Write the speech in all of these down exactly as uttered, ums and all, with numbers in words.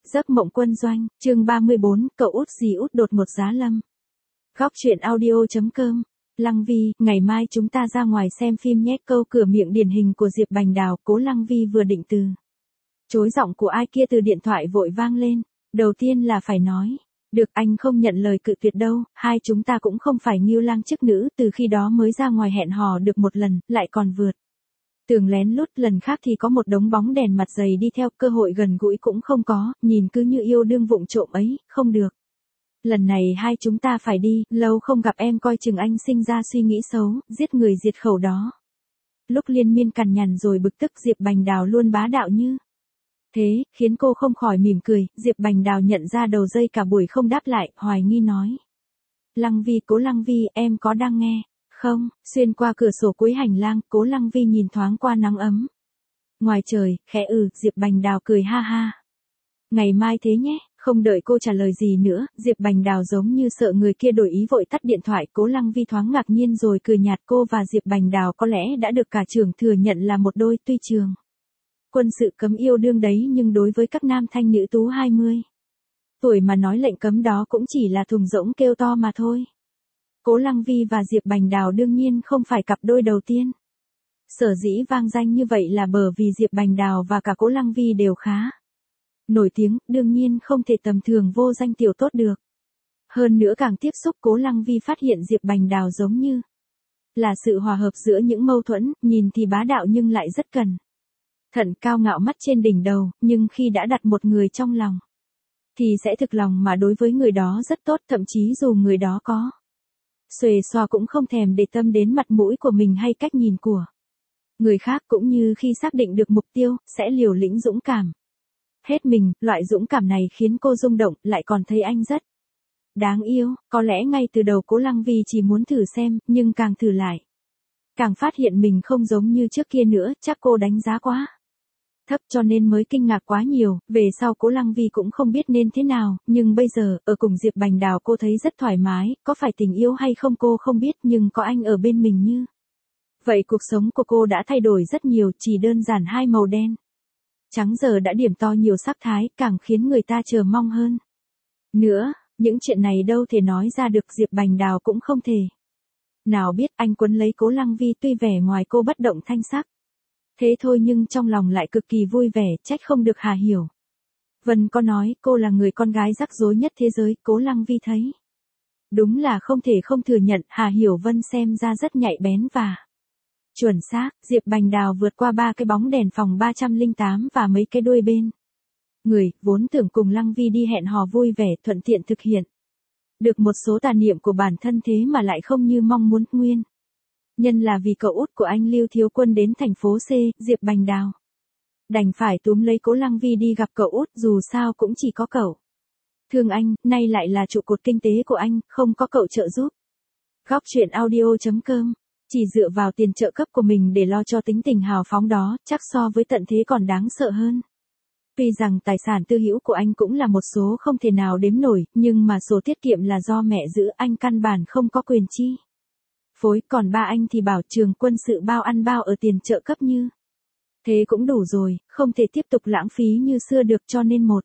Giấc mộng quân doanh, chương ba mươi bốn, cậu út dì út đột ngột giá lâm. Góc truyện audio.com. Lăng Vi, ngày mai chúng ta ra ngoài xem phim nhé. Câu cửa miệng điển hình của Diệp Bành Đào. Cố Lăng Vi vừa định từ chối, giọng của ai kia từ điện thoại vội vang lên. Đầu tiên là phải nói, được, anh không nhận lời cự tuyệt đâu, hai chúng ta cũng không phải nghiêu lang chức nữ, từ khi đó mới ra ngoài hẹn hò được một lần, lại còn vượt tường lén lút, lần khác thì có một đống bóng đèn mặt dày đi theo, cơ hội gần gũi cũng không có, nhìn cứ như yêu đương vụng trộm ấy, không được. Lần này hai chúng ta phải đi, lâu không gặp em coi chừng anh sinh ra suy nghĩ xấu, giết người diệt khẩu đó. Lúc liên miên cằn nhằn rồi bực tức, Diệp Bành Đào luôn bá đạo như thế, khiến cô không khỏi mỉm cười. Diệp Bành Đào nhận ra đầu dây cả buổi không đáp lại, hoài nghi nói. Lăng Vi, Cố Lăng Vi, em có đang nghe không? Xuyên qua cửa sổ cuối hành lang, Cố Lăng Vi nhìn thoáng qua nắng ấm ngoài trời, khẽ ừ. Diệp Bành Đào cười ha ha. Ngày mai thế nhé. Không đợi cô trả lời gì nữa, Diệp Bành Đào giống như sợ người kia đổi ý vội tắt điện thoại. Cố Lăng Vi thoáng ngạc nhiên rồi cười nhạt. Cô và Diệp Bành Đào có lẽ đã được cả trường thừa nhận là một đôi, tuy trường quân sự cấm yêu đương đấy, nhưng đối với các nam thanh nữ tú hai mươi tuổi mà nói lệnh cấm đó cũng chỉ là thùng rỗng kêu to mà thôi. Cố Lăng Vi và Diệp Bành Đào đương nhiên không phải cặp đôi đầu tiên. Sở dĩ vang danh như vậy là bởi vì Diệp Bành Đào và cả Cố Lăng Vi đều khá nổi tiếng, đương nhiên không thể tầm thường vô danh tiểu tốt được. Hơn nữa càng tiếp xúc, Cố Lăng Vi phát hiện Diệp Bành Đào giống như là sự hòa hợp giữa những mâu thuẫn, nhìn thì bá đạo nhưng lại rất cẩn thận, cao ngạo mắt trên đỉnh đầu, nhưng khi đã đặt một người trong lòng thì sẽ thực lòng mà đối với người đó rất tốt, thậm chí dù người đó có xuề xoa cũng không thèm để tâm đến mặt mũi của mình hay cách nhìn của người khác, cũng như khi xác định được mục tiêu, sẽ liều lĩnh dũng cảm hết mình. Loại dũng cảm này khiến cô rung động, lại còn thấy anh rất đáng yêu. Có lẽ ngay từ đầu Cố Lăng Vi chỉ muốn thử xem, nhưng càng thử lại càng phát hiện mình không giống như trước kia nữa, chắc cô đánh giá quá thấp cho nên mới kinh ngạc quá nhiều. Về sau Cố Lăng Vi cũng không biết nên thế nào, nhưng bây giờ, ở cùng Diệp Bành Đào cô thấy rất thoải mái, có phải tình yêu hay không cô không biết, nhưng có anh ở bên mình như vậy cuộc sống của cô đã thay đổi rất nhiều, chỉ đơn giản hai màu đen trắng giờ đã điểm to nhiều sắc thái, càng khiến người ta chờ mong hơn nữa. Những chuyện này đâu thể nói ra được, Diệp Bành Đào cũng không thể nào biết. Anh quấn lấy Cố Lăng Vi, tuy vẻ ngoài cô bất động thanh sắc thế thôi nhưng trong lòng lại cực kỳ vui vẻ, trách không được Hà Hiểu Vân có nói cô là người con gái rắc rối nhất thế giới. Cố Lăng Vi thấy đúng là không thể không thừa nhận, Hà Hiểu Vân xem ra rất nhạy bén và chuẩn xác. Diệp Bành Đào vượt qua ba cái bóng đèn phòng ba trăm lẻ tám và mấy cái đuôi bên người, vốn tưởng cùng Lăng Vi đi hẹn hò vui vẻ, thuận tiện thực hiện được một số tà niệm của bản thân, thế mà lại không như mong muốn. Nguyên nhân là vì cậu út của anh Lưu Thiếu Quân đến thành phố C. Diệp Bành Đào đành phải túm lấy Cố Lăng Vi đi gặp cậu út, dù sao cũng chỉ có cậu thương anh, nay lại là trụ cột kinh tế của anh, không có cậu trợ giúp. Góc truyện audio.com. Chỉ dựa vào tiền trợ cấp của mình để lo cho tính tình hào phóng đó, chắc so với tận thế còn đáng sợ hơn. Tuy rằng tài sản tư hữu của anh cũng là một số không thể nào đếm nổi, nhưng mà số tiết kiệm là do mẹ giữ, anh căn bản không có quyền chi phối, còn ba anh thì bảo trường quân sự bao ăn bao ở tiền trợ cấp như thế cũng đủ rồi, không thể tiếp tục lãng phí như xưa được, cho nên một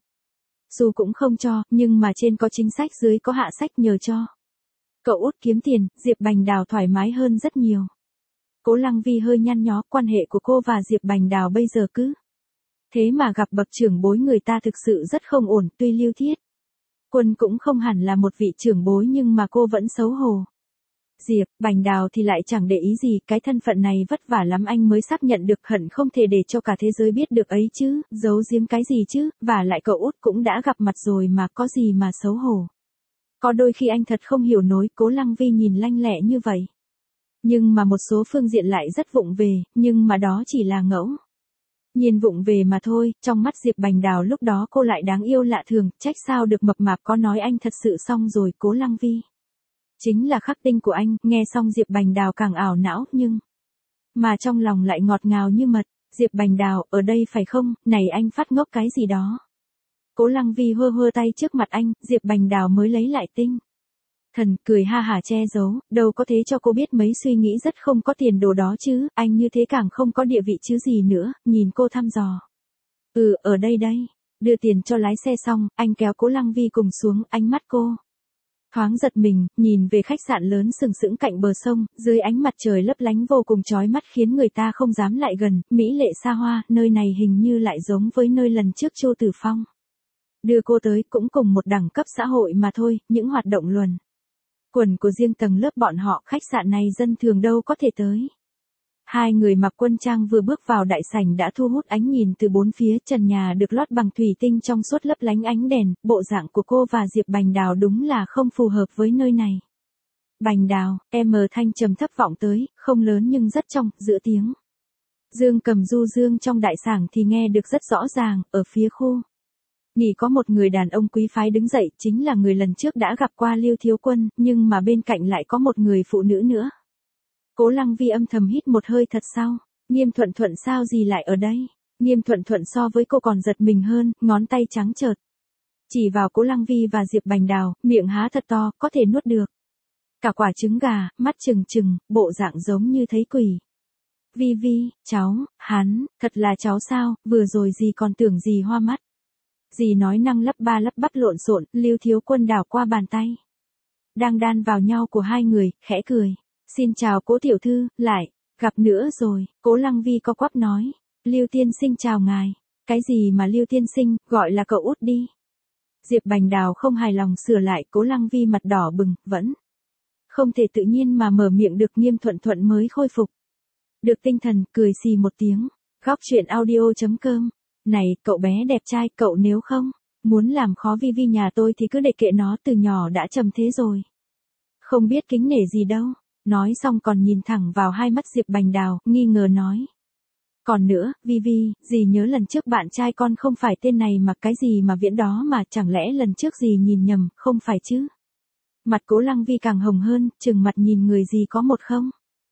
xu cũng không cho. Nhưng mà trên có chính sách, dưới có hạ sách, nhờ cho cậu út kiếm tiền, Diệp Bành Đào thoải mái hơn rất nhiều. Cố Lăng Vi hơi nhăn nhó, quan hệ của cô và Diệp Bành Đào bây giờ cứ thế mà gặp bậc trưởng bối người ta thực sự rất không ổn. Tuy Lưu Thiết Quân cũng không hẳn là một vị trưởng bối, nhưng mà cô vẫn xấu hổ. Diệp Bành Đào thì lại chẳng để ý gì, cái thân phận này vất vả lắm anh mới xác nhận được, hận không thể để cho cả thế giới biết được ấy chứ, giấu giếm cái gì chứ, và lại cậu út cũng đã gặp mặt rồi mà, có gì mà xấu hổ. Có đôi khi anh thật không hiểu nổi. Cố Lăng Vi nhìn lanh lẹ như vậy, nhưng mà một số phương diện lại rất vụng về, nhưng mà đó chỉ là ngẫu nhiên vụng về mà thôi. Trong mắt Diệp Bành Đào lúc đó cô lại đáng yêu lạ thường, trách sao được, mập mạp có nói anh thật sự xong rồi. Cố Lăng Vi chính là khắc tinh của anh. Nghe xong Diệp Bành Đào càng ảo não, nhưng mà trong lòng lại ngọt ngào như mật. Diệp Bành Đào, ở đây phải không, này anh phát ngốc cái gì đó. Cố Lăng Vi hơ hơ tay trước mặt anh, Diệp Bành Đào mới lấy lại tinh thần, cười ha hả che giấu, đâu có thế cho cô biết mấy suy nghĩ rất không có tiền đồ đó chứ, anh như thế càng không có địa vị chứ gì nữa. Nhìn cô thăm dò. Ừ, ở đây đây. Đưa tiền cho lái xe xong, anh kéo Cố Lăng Vi cùng xuống, ánh mắt cô thoáng giật mình, nhìn về khách sạn lớn sừng sững cạnh bờ sông, dưới ánh mặt trời lấp lánh vô cùng chói mắt khiến người ta không dám lại gần, mỹ lệ xa hoa, nơi này hình như lại giống với nơi lần trước Chu Tử Phong đưa cô tới, cũng cùng một đẳng cấp xã hội mà thôi, những hoạt động luẩn quẩn của riêng tầng lớp bọn họ, khách sạn này dân thường đâu có thể tới. Hai người mặc quân trang vừa bước vào đại sảnh đã thu hút ánh nhìn từ bốn phía, trần nhà được lót bằng thủy tinh trong suốt lấp lánh ánh đèn, bộ dạng của cô và Diệp Bành Đào đúng là không phù hợp với nơi này. Bành Đào, em thanh trầm thấp vọng tới, không lớn nhưng rất trong, giữa tiếng Dương Cầm du dương trong đại sảnh thì nghe được rất rõ ràng, ở phía khu nghỉ có một người đàn ông quý phái đứng dậy, chính là người lần trước đã gặp qua Lưu Thiếu Quân, nhưng mà bên cạnh lại có một người phụ nữ nữa. Cố Lăng Vi âm thầm hít một hơi thật sâu, Nghiêm Thuận Thuận sao gì lại ở đây? Nghiêm Thuận Thuận so với cô còn giật mình hơn, ngón tay trắng trợt chỉ vào Cố Lăng Vi và Diệp Bành Đào, miệng há thật to, có thể nuốt được cả quả trứng gà, mắt trừng trừng, bộ dạng giống như thấy quỷ. Vi Vi, cháu, hắn, thật là cháu sao, vừa rồi gì còn tưởng gì hoa mắt. Dì nói năng lắp ba lắp bắp lộn xộn, Lưu Thiếu Quân đảo qua bàn tay đang đan vào nhau của hai người, khẽ cười. Xin chào Cố tiểu thư, lại gặp nữa rồi. Cố Lăng Vi co quắp nói. Lưu tiên sinh chào ngài. Cái gì mà Lưu tiên sinh, gọi là cậu út đi. Diệp Bành Đào không hài lòng sửa lại, Cố Lăng Vi mặt đỏ bừng, vẫn không thể tự nhiên mà mở miệng được. Nghiêm Thuận Thuận mới khôi phục được tinh thần, cười xì một tiếng. Góc truyện audio chấm com. Này, cậu bé đẹp trai, cậu nếu không muốn làm khó Vi Vi nhà tôi thì cứ để kệ nó, từ nhỏ đã trầm thế rồi. Không biết kính nể gì đâu. Nói xong còn nhìn thẳng vào hai mắt Diệp Bành Đào, nghi ngờ nói. Còn nữa, Vi Vi, dì nhớ lần trước bạn trai con không phải tên này mà cái gì mà Viễn đó mà, chẳng lẽ lần trước dì nhìn nhầm, không phải chứ? Mặt Cố Lăng Vi càng hồng hơn, trừng mặt nhìn người gì có một không.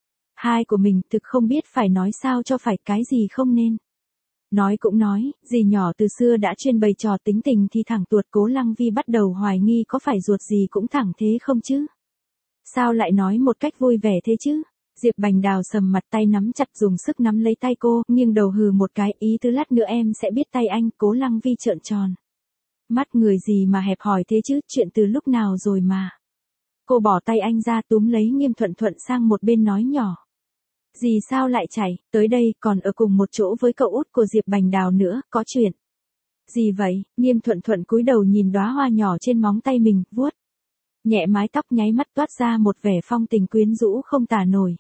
Hai của mình thực không biết phải nói sao cho phải, cái gì không nên. Nói cũng nói, dì nhỏ từ xưa đã chuyên bày trò tính tình thì thẳng tuột. Cố Lăng Vi bắt đầu hoài nghi có phải ruột gì cũng thẳng thế không chứ? Sao lại nói một cách vui vẻ thế chứ? Diệp Bành Đào sầm mặt, tay nắm chặt, dùng sức nắm lấy tay cô, nghiêng đầu hừ một cái, ý tứ lát nữa em sẽ biết tay anh. Cố Lăng Vi trợn tròn mắt, người gì mà hẹp hòi thế chứ, chuyện từ lúc nào rồi mà. Cô bỏ tay anh ra, túm lấy Nghiêm Thuận Thuận sang một bên nói nhỏ. Dì sao lại chạy tới đây, còn ở cùng một chỗ với cậu út của Diệp Bành Đào nữa, có chuyện gì vậy? Nghiêm Thuận Thuận cúi đầu nhìn đóa hoa nhỏ trên móng tay mình, vuốt nhẹ mái tóc, nháy mắt toát ra một vẻ phong tình quyến rũ không tả nổi.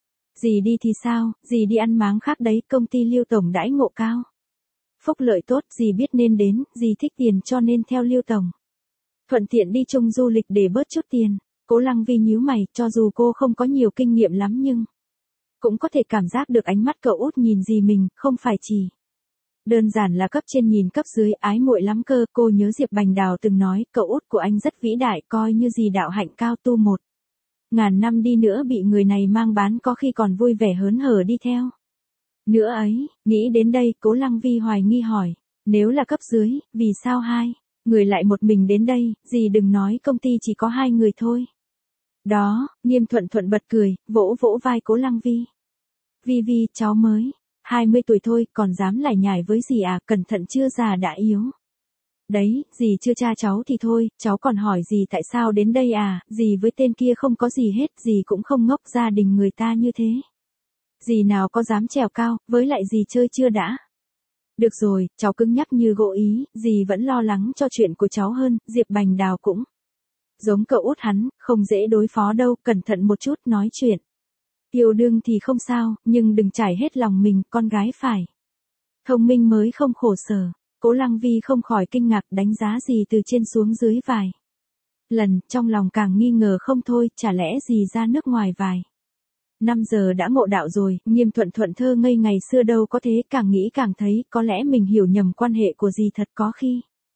Dì đi thì sao, dì đi ăn máng khác đấy, công ty Lưu tổng đãi ngộ cao, phúc lợi tốt, dì biết nên đến, dì thích tiền cho nên theo Lưu tổng. Thuận tiện đi chung du lịch để bớt chút tiền. Cố Lăng Vi nhíu mày, cho dù cô không có nhiều kinh nghiệm lắm nhưng cũng có thể cảm giác được ánh mắt cậu út nhìn dì mình, không phải chỉ đơn giản là cấp trên nhìn cấp dưới, ái muội lắm cơ. Cô nhớ Diệp Bành Đào từng nói, cậu út của anh rất vĩ đại, coi như gì đạo hạnh cao tu một ngàn năm đi nữa bị người này mang bán có khi còn vui vẻ hớn hở đi theo nữa ấy. Nghĩ đến đây, Cố Lăng Vi hoài nghi hỏi, nếu là cấp dưới, vì sao hai người lại một mình đến đây? Dì đừng nói công ty chỉ có hai người thôi đó. Nghiêm Thuận Thuận bật cười, vỗ vỗ vai Cố Lăng Vi. Vi Vi, cháu mới hai mươi tuổi thôi, còn dám lải nhải với dì à, cẩn thận chưa già đã yếu. Đấy, dì chưa cha cháu thì thôi, cháu còn hỏi dì tại sao đến đây à, dì với tên kia không có gì hết, dì cũng không ngốc, gia đình người ta như thế. Dì nào có dám trèo cao, với lại dì chơi chưa đã. Được rồi, cháu cứng nhắc như gỗ ý, dì vẫn lo lắng cho chuyện của cháu hơn. Diệp Bành Đào cũng giống cậu út hắn, không dễ đối phó đâu, cẩn thận một chút, nói chuyện yêu đương thì không sao, nhưng đừng trải hết lòng mình, con gái phải thông minh mới không khổ sở. Cố Lăng Vi không khỏi kinh ngạc, đánh giá dì từ trên xuống dưới vài lần, trong lòng càng nghi ngờ không thôi, chả lẽ dì ra nước ngoài vài năm giờ đã ngộ đạo rồi. Nghiêm Thuận Thuận thơ ngây ngày xưa đâu có thế, càng nghĩ càng thấy, có lẽ mình hiểu nhầm quan hệ của dì, thật có khi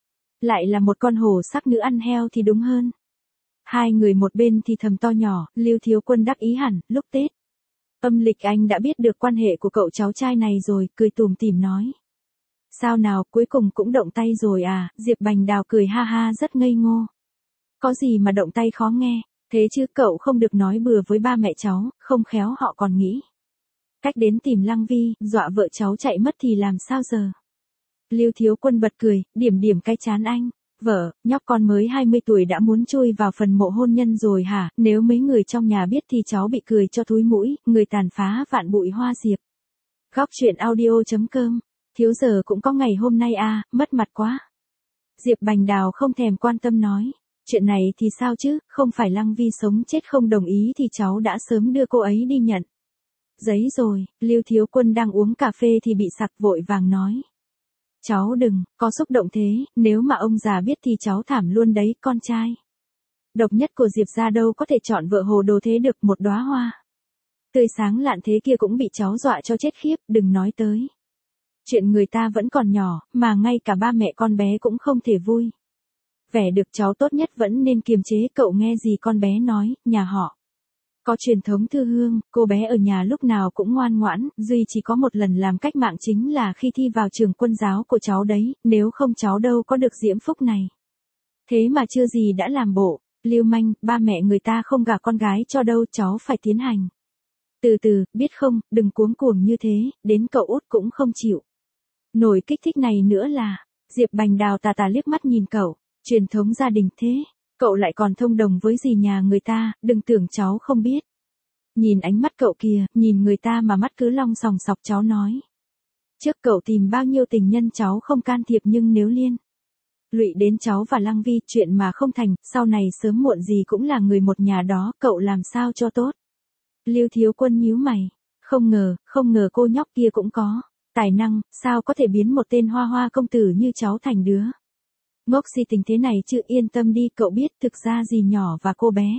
lại là một con hổ sắc nữ ăn heo thì đúng hơn. Hai người một bên thì thầm to nhỏ, Lưu Thiếu Quân đắc ý hẳn, lúc Tết âm lịch anh đã biết được quan hệ của cậu cháu trai này rồi, cười tủm tỉm nói. Sao nào, cuối cùng cũng động tay rồi à? Diệp Bành Đào cười ha ha rất ngây ngô. Có gì mà động tay khó nghe, thế chứ cậu không được nói bừa với ba mẹ cháu, không khéo họ còn nghĩ cách đến tìm Lăng Vi, dọa vợ cháu chạy mất thì làm sao giờ? Lưu Thiếu Quân bật cười, điểm điểm cái chán anh. Vợ, nhóc con mới hai mươi tuổi đã muốn chui vào phần mộ hôn nhân rồi hả? Nếu mấy người trong nhà biết thì cháu bị cười cho thúi mũi, người tàn phá vạn bụi hoa diệp. Góc chuyện audio chấm com. Thiếu giờ cũng có ngày hôm nay à, mất mặt quá. Diệp Bành Đào không thèm quan tâm nói. Chuyện này thì sao chứ, không phải Lăng Vi sống chết không đồng ý thì cháu đã sớm đưa cô ấy đi nhận giấy rồi. Lưu Thiếu Quân đang uống cà phê thì bị sặc vội vàng nói. Cháu đừng, có xúc động thế, nếu mà ông già biết thì cháu thảm luôn đấy, con trai độc nhất của Diệp gia đâu có thể chọn vợ hồ đồ thế được, một đóa hoa tươi sáng lạn thế kia cũng bị cháu dọa cho chết khiếp, đừng nói tới. Chuyện người ta vẫn còn nhỏ, mà ngay cả ba mẹ con bé cũng không thể vui vẻ được, cháu tốt nhất vẫn nên kiềm chế. Cậu nghe gì con bé nói, nhà họ có truyền thống thư hương, cô bé ở nhà lúc nào cũng ngoan ngoãn, duy chỉ có một lần làm cách mạng chính là khi thi vào trường quân giáo của cháu đấy, nếu không cháu đâu có được diễm phúc này. Thế mà chưa gì đã làm bộ, lưu manh, ba mẹ người ta không gả con gái cho đâu, cháu phải tiến hành từ từ, biết không, đừng cuống cuồng như thế, đến cậu út cũng không chịu nổi kích thích này nữa là. Diệp Bành Đào tà tà liếc mắt nhìn cậu, truyền thống gia đình thế. Cậu lại còn thông đồng với dì nhà người ta, đừng tưởng cháu không biết. Nhìn ánh mắt cậu kìa, nhìn người ta mà mắt cứ long sòng sọc, cháu nói. Trước cậu tìm bao nhiêu tình nhân cháu không can thiệp, nhưng nếu liên lụy đến cháu và Lăng Vi, chuyện mà không thành, sau này sớm muộn gì cũng là người một nhà đó, cậu làm sao cho tốt. Lưu Thiếu Quân nhíu mày, không ngờ, không ngờ cô nhóc kia cũng có tài năng, sao có thể biến một tên hoa hoa công tử như cháu thành đứa ngốc si tình thế này chứ. Yên tâm đi, cậu biết thực ra dì nhỏ và cô bé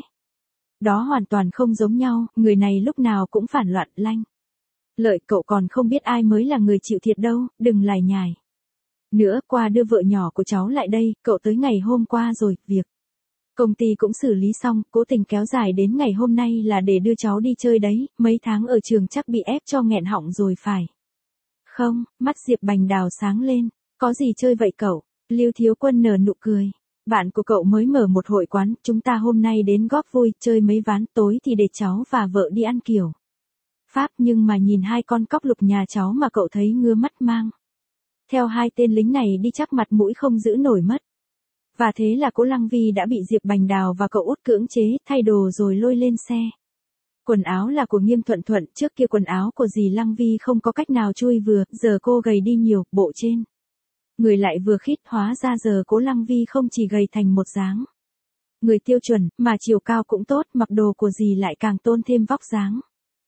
đó hoàn toàn không giống nhau, người này lúc nào cũng phản loạn lanh lợi, cậu còn không biết ai mới là người chịu thiệt đâu, đừng lải nhải nữa. Qua đưa vợ nhỏ của cháu lại đây, cậu tới ngày hôm qua rồi, việc công ty cũng xử lý xong, cố tình kéo dài đến ngày hôm nay là để đưa cháu đi chơi đấy, mấy tháng ở trường chắc bị ép cho nghẹn họng rồi phải không? Mắt Diệp Bành Đào sáng lên, có gì chơi vậy cậu? Lưu Thiếu Quân nở nụ cười. Bạn của cậu mới mở một hội quán, chúng ta hôm nay đến góp vui, chơi mấy ván, tối thì để cháu và vợ đi ăn kiểu Pháp, nhưng mà nhìn hai con cóc lục nhà cháu mà cậu thấy ngứa mắt mang. Theo hai tên lính này đi chắc mặt mũi không giữ nổi mất. Và thế là cố Lăng Vi đã bị Diệp Bành Đào và cậu út cưỡng chế, thay đồ rồi lôi lên xe. Quần áo là của Nghiêm Thuận Thuận, trước kia quần áo của dì Lăng Vi không có cách nào chui vừa, giờ cô gầy đi nhiều, bộ trên người lại vừa khít, hóa ra giờ cố Lăng Vi không chỉ gầy thành một dáng người tiêu chuẩn, mà chiều cao cũng tốt, mặc đồ của dì lại càng tôn thêm vóc dáng.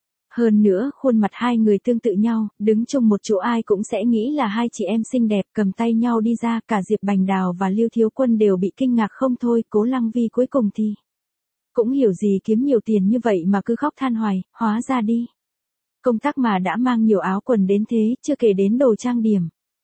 Hơn nữa, khuôn mặt hai người tương tự nhau, đứng chung một chỗ ai cũng sẽ nghĩ là hai chị em xinh đẹp, cầm tay nhau đi ra, cả Diệp Bành Đào và Lưu Thiếu Quân đều bị kinh ngạc không thôi. Cố Lăng Vi cuối cùng thì cũng hiểu gì kiếm nhiều tiền như vậy mà cứ khóc than hoài, hóa ra đi công tác mà đã mang nhiều áo quần đến thế, chưa kể đến đồ trang điểm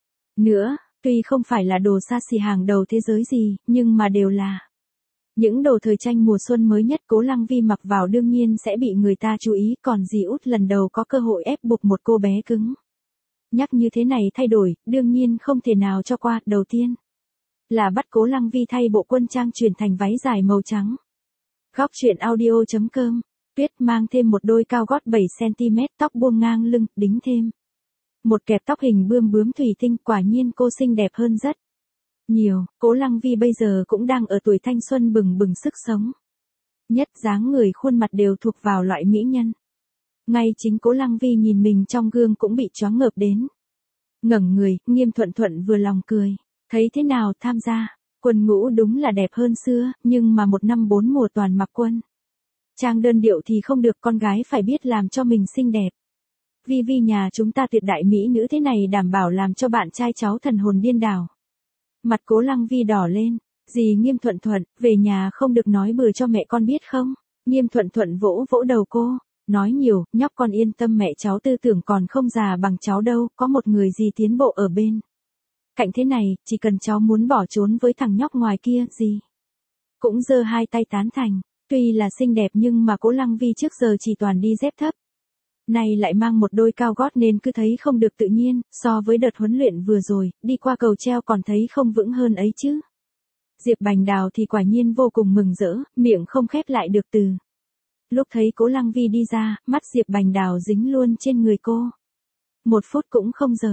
nữa. Tuy không phải là đồ xa xỉ hàng đầu thế giới gì, nhưng mà đều là những đồ thời trang mùa xuân mới nhất. Cố Lăng Vi mặc vào đương nhiên sẽ bị người ta chú ý, còn dì út lần đầu có cơ hội ép buộc một cô bé cứng nhắc như thế này thay đổi, đương nhiên không thể nào cho qua. Đầu tiên là bắt Cố Lăng Vi thay bộ quân trang chuyển thành váy dài màu trắng. Góc chuyện audio chấm com. Tuyết mang thêm một đôi cao gót bảy xăng ti mét, tóc buông ngang lưng, đính thêm một kẹp tóc hình bươm bướm thủy tinh, quả nhiên cô xinh đẹp hơn rất nhiều. Cố Lăng Vi bây giờ cũng đang ở tuổi thanh xuân bừng bừng sức sống nhất, dáng người khuôn mặt đều thuộc vào loại mỹ nhân. Ngay chính Cố Lăng Vi nhìn mình trong gương cũng bị choáng ngợp đến ngẩng người. Nghiêm Thuận Thuận vừa lòng cười, thấy thế nào, tham gia quân ngũ đúng là đẹp hơn xưa, nhưng mà một năm bốn mùa toàn mặc quân trang đơn điệu thì không được, con gái phải biết làm cho mình xinh đẹp. Vi Vi nhà chúng ta tuyệt đại mỹ nữ thế này đảm bảo làm cho bạn trai cháu thần hồn điên đảo. Mặt Cố Lăng Vi đỏ lên. Dì Nghiêm Thuận Thuận, về nhà không được nói bừa cho mẹ con biết không? Nghiêm Thuận Thuận vỗ vỗ đầu cô, nói nhiều, nhóc con yên tâm, mẹ cháu tư tưởng còn không già bằng cháu đâu, có một người gì tiến bộ ở bên cạnh thế này, chỉ cần cháu muốn bỏ trốn với thằng nhóc ngoài kia, gì cũng giơ hai tay tán thành. Tuy là xinh đẹp nhưng mà Cố Lăng Vi trước giờ chỉ toàn đi dép thấp, nay lại mang một đôi cao gót nên cứ thấy không được tự nhiên, so với đợt huấn luyện vừa rồi, đi qua cầu treo còn thấy không vững hơn ấy chứ. Diệp Bành Đào thì quả nhiên vô cùng mừng rỡ, miệng không khép lại được từ lúc thấy Cố Lăng Vi đi ra, mắt Diệp Bành Đào dính luôn trên người cô, một phút cũng không rời.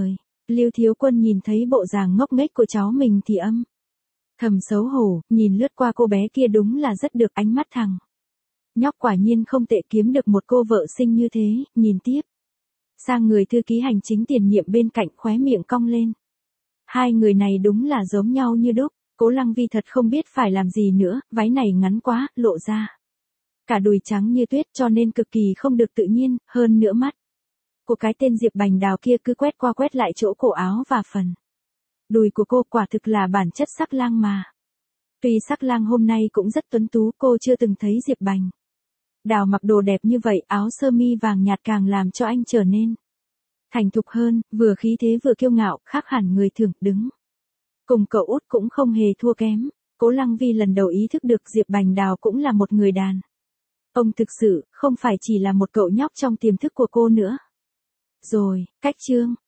Lưu Thiếu Quân nhìn thấy bộ dạng ngốc nghếch của cháu mình thì âm thầm xấu hổ, nhìn lướt qua cô bé kia đúng là rất được ánh mắt thằng. Nhóc quả nhiên không tệ, kiếm được một cô vợ xinh như thế, nhìn tiếp. Sang người thư ký hành chính tiền nhiệm bên cạnh, khóe miệng cong lên. Hai người này đúng là giống nhau như đúc. Cố Lăng Vi thật không biết phải làm gì nữa, váy này ngắn quá, lộ ra cả đùi trắng như tuyết cho nên cực kỳ không được tự nhiên, hơn nữa mắt của cái tên Diệp Bành Đào kia cứ quét qua quét lại chỗ cổ áo và phần đùi của cô, quả thực là bản chất sắc lang mà. Tuy sắc lang hôm nay cũng rất tuấn tú, cô chưa từng thấy Diệp Bành Đào mặc đồ đẹp như vậy, áo sơ mi vàng nhạt càng làm cho anh trở nên thành thục hơn, vừa khí thế vừa kiêu ngạo, khác hẳn người thường đứng cùng cậu út cũng không hề thua kém. Cố Lăng Vi lần đầu ý thức được Diệp Bành Đào cũng là một người đàn ông thực sự, không phải chỉ là một cậu nhóc trong tiềm thức của cô nữa. Rồi, cách chương